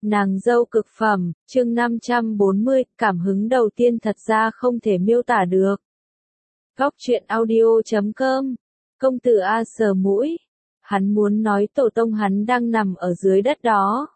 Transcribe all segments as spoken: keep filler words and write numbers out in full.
Nàng dâu cực phẩm, chương năm trăm bốn mươi, cảm hứng đầu tiên thật ra không thể miêu tả được. Góc truyện audio chấm com, công tử A sờ mũi, hắn muốn nói tổ tông hắn đang nằm ở dưới đất đó.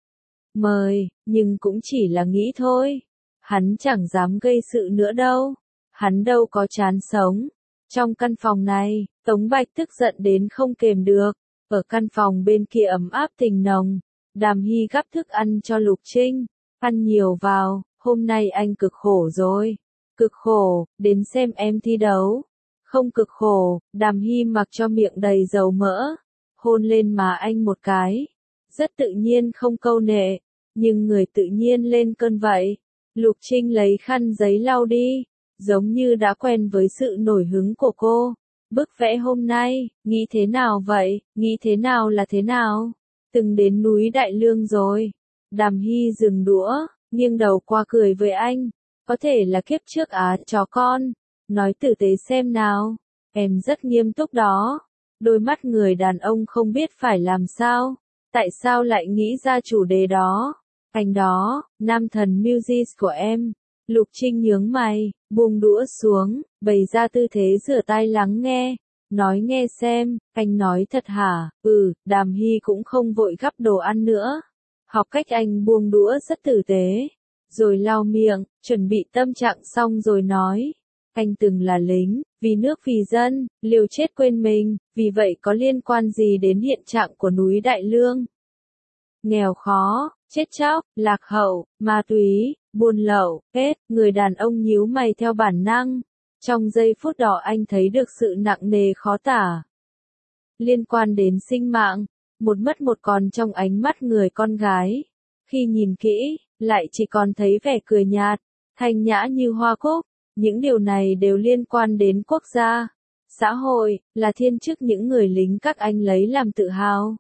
Mời, nhưng cũng chỉ là nghĩ thôi, hắn chẳng dám gây sự nữa đâu, hắn đâu có chán sống. Trong căn phòng này, Tống Bạch tức giận đến không kềm được, ở căn phòng bên kia ấm áp tình nồng. Đàm Hy gắp thức ăn cho Lục Trinh, ăn nhiều vào, hôm nay anh cực khổ rồi. Cực khổ, đến xem em thi đấu. Không cực khổ, Đàm Hy mặc cho miệng đầy dầu mỡ, hôn lên má anh một cái. Rất tự nhiên không câu nệ, nhưng người tự nhiên lên cơn vậy. Lục Trinh lấy khăn giấy lau đi, giống như đã quen với sự nổi hứng của cô. Bức vẽ hôm nay, nghĩ thế nào vậy, nghĩ thế nào là thế nào? Từng đến núi Đại Lương rồi. Đàm Hy dừng đũa, nghiêng đầu qua cười với anh. Có thể là kiếp trước á chó con. Nói tử tế xem nào. Em rất nghiêm túc đó. Đôi mắt người đàn ông không biết phải làm sao. Tại sao lại nghĩ ra chủ đề đó? Anh đó, nam thần Muses của em. Lục Trinh nhướng mày, buông đũa xuống, bày ra tư thế rửa tay lắng nghe. Nói nghe xem, anh nói thật hả? Ừ, Đàm Hy cũng không vội gắp đồ ăn nữa. Học cách anh buông đũa rất tử tế. Rồi lau miệng, chuẩn bị tâm trạng xong rồi nói. Anh từng là lính, vì nước vì dân, liều chết quên mình, vì vậy có liên quan gì đến hiện trạng của núi Đại Lương? Nghèo khó, chết chóc, lạc hậu, ma túy, buôn lậu, hết, người đàn ông nhíu mày theo bản năng. Trong giây phút đó anh thấy được sự nặng nề khó tả. Liên quan đến sinh mạng, một mất một còn trong ánh mắt người con gái. Khi nhìn kỹ, lại chỉ còn thấy vẻ cười nhạt, thanh nhã như hoa cúc. Những điều này đều liên quan đến quốc gia, xã hội, là thiên chức những người lính các anh lấy làm tự hào.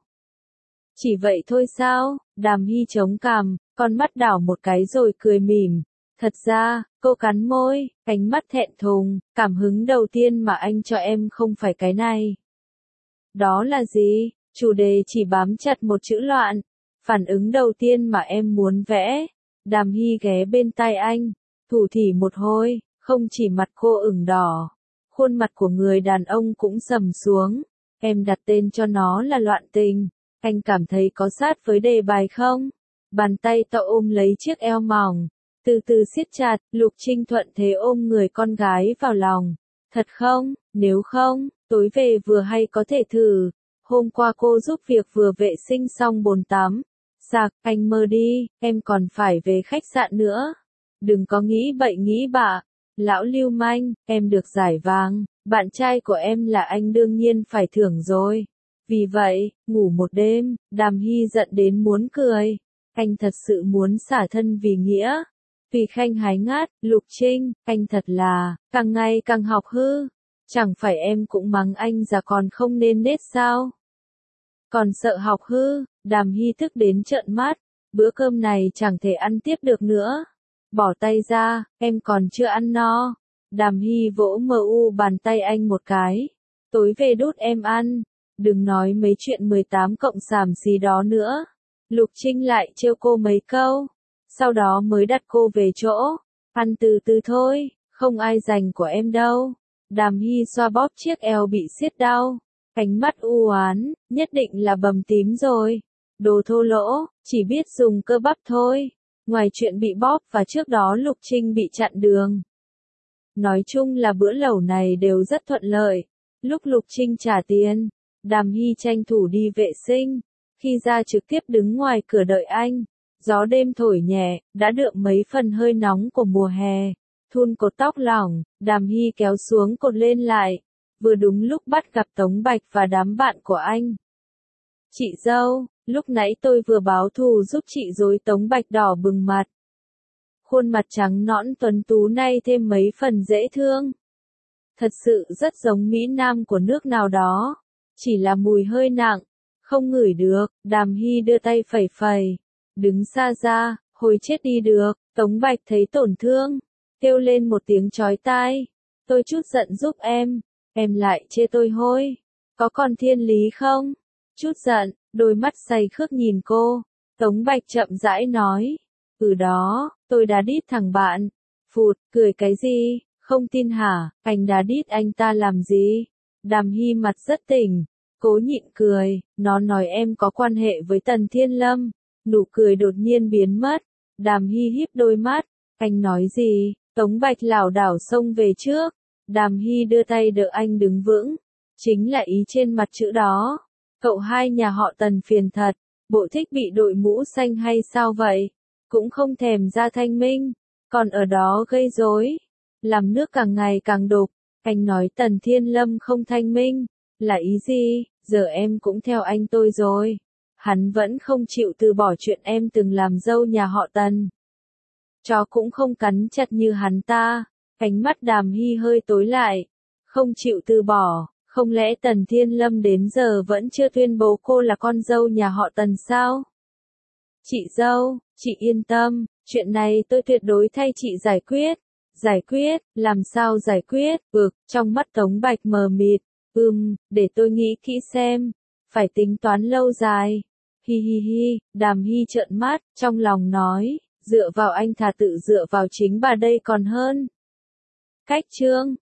Chỉ vậy thôi sao? Đàm Hy chống cằm, con mắt đảo một cái rồi cười mỉm. Thật ra, cô cắn môi, ánh mắt thẹn thùng, cảm hứng đầu tiên mà anh cho em không phải cái này. Đó là gì? Chủ đề chỉ bám chặt một chữ loạn. Phản ứng đầu tiên mà em muốn vẽ. Đàm Hy ghé bên tai anh, thủ thỉ một hồi, không chỉ mặt cô ửng đỏ. Khuôn mặt của người đàn ông cũng sầm xuống. Em đặt tên cho nó là loạn tình. Anh cảm thấy có sát với đề bài không? Bàn tay to ôm lấy chiếc eo mỏng. Từ từ siết chặt, Lục Trinh thuận thế ôm người con gái vào lòng. Thật không? Nếu không, tối về vừa hay có thể thử. Hôm qua cô giúp việc vừa vệ sinh xong bồn tắm. Sạc, anh mơ đi, em còn phải về khách sạn nữa. Đừng có nghĩ bậy nghĩ bạ. Lão lưu manh, em được giải vàng. Bạn trai của em là anh đương nhiên phải thưởng rồi. Vì vậy, ngủ một đêm, Đàm Hy giận đến muốn cười. Anh thật sự muốn xả thân vì nghĩa. Vì khanh hái ngát, Lục Trinh, anh thật là, càng ngày càng học hư. Chẳng phải em cũng mắng anh già còn không nên nết sao? Còn sợ học hư, Đàm Hy thức đến trợn mắt. Bữa cơm này chẳng thể ăn tiếp được nữa. Bỏ tay ra, em còn chưa ăn no. Đàm Hy vỗ mờ u bàn tay anh một cái. Tối về đút em ăn. Đừng nói mấy chuyện mười tám cộng xàm xí đó nữa. Lục Trinh lại trêu cô mấy câu. Sau đó mới đặt cô về chỗ. Ăn từ từ thôi, không ai giành của em đâu. Đàm Hy xoa bóp chiếc eo bị siết đau. Ánh mắt u oán, nhất định là bầm tím rồi. Đồ thô lỗ, chỉ biết dùng cơ bắp thôi. Ngoài chuyện bị bóp và trước đó Lục Trinh bị chặn đường. Nói chung là bữa lẩu này đều rất thuận lợi. Lúc Lục Trinh trả tiền, Đàm Hy tranh thủ đi vệ sinh. Khi ra trực tiếp đứng ngoài cửa đợi anh. Gió đêm thổi nhẹ, đã đượm mấy phần hơi nóng của mùa hè. Thun cột tóc lỏng, Đàm Hy kéo xuống cột lên lại. Vừa đúng lúc bắt gặp Tống Bạch và đám bạn của anh. Chị dâu, lúc nãy tôi vừa báo thù giúp chị rồi. Tống Bạch đỏ bừng mặt. Khuôn mặt trắng nõn tuấn tú nay thêm mấy phần dễ thương. Thật sự rất giống Mỹ Nam của nước nào đó. Chỉ là mùi hơi nặng, không ngửi được. Đàm Hy đưa tay phẩy phẩy. Đứng xa ra, hồi chết đi được. Tống Bạch thấy tổn thương, kêu lên một tiếng chói tai. Tôi chút giận giúp em, em lại chê tôi hôi. Có còn thiên lý không? Chút giận, đôi mắt say khước nhìn cô. Tống Bạch chậm rãi nói. Ừ đó, tôi đã đít thằng bạn. Phụt, cười cái gì, không tin hả, anh đã đít anh ta làm gì? Đàm Hy mặt rất tỉnh, cố nhịn cười, nó nói em có quan hệ với Tần Thiên Lâm. Nụ cười đột nhiên biến mất, Đàm Hy híp đôi mắt, anh nói gì? Tống Bạch lảo đảo xông về trước, Đàm Hy đưa tay đỡ anh đứng vững, chính là ý trên mặt chữ đó. Cậu hai nhà họ Tần phiền thật, bộ thích bị đội mũ xanh hay sao vậy? Cũng không thèm ra thanh minh, còn ở đó gây rối, làm nước càng ngày càng đục. Anh nói Tần Thiên Lâm không thanh minh, là ý gì? Giờ em cũng theo anh tôi rồi. Hắn vẫn không chịu từ bỏ chuyện em từng làm dâu nhà họ Tần. Chó cũng không cắn chặt như hắn ta. Ánh mắt Đàm Hy hơi tối lại. Không chịu từ bỏ, không lẽ Tần Thiên Lâm đến giờ vẫn chưa tuyên bố cô là con dâu nhà họ Tần sao? Chị dâu, chị yên tâm, chuyện này tôi tuyệt đối thay chị giải quyết. Giải quyết, làm sao giải quyết? Ực, trong mắt Tống Bạch mờ mịt. Ừm, để tôi nghĩ kỹ xem. Phải tính toán lâu dài. Hi hi hi, Đàm Hy trợn mắt, trong lòng nói, dựa vào anh thà tự dựa vào chính bà đây còn hơn. Cách chương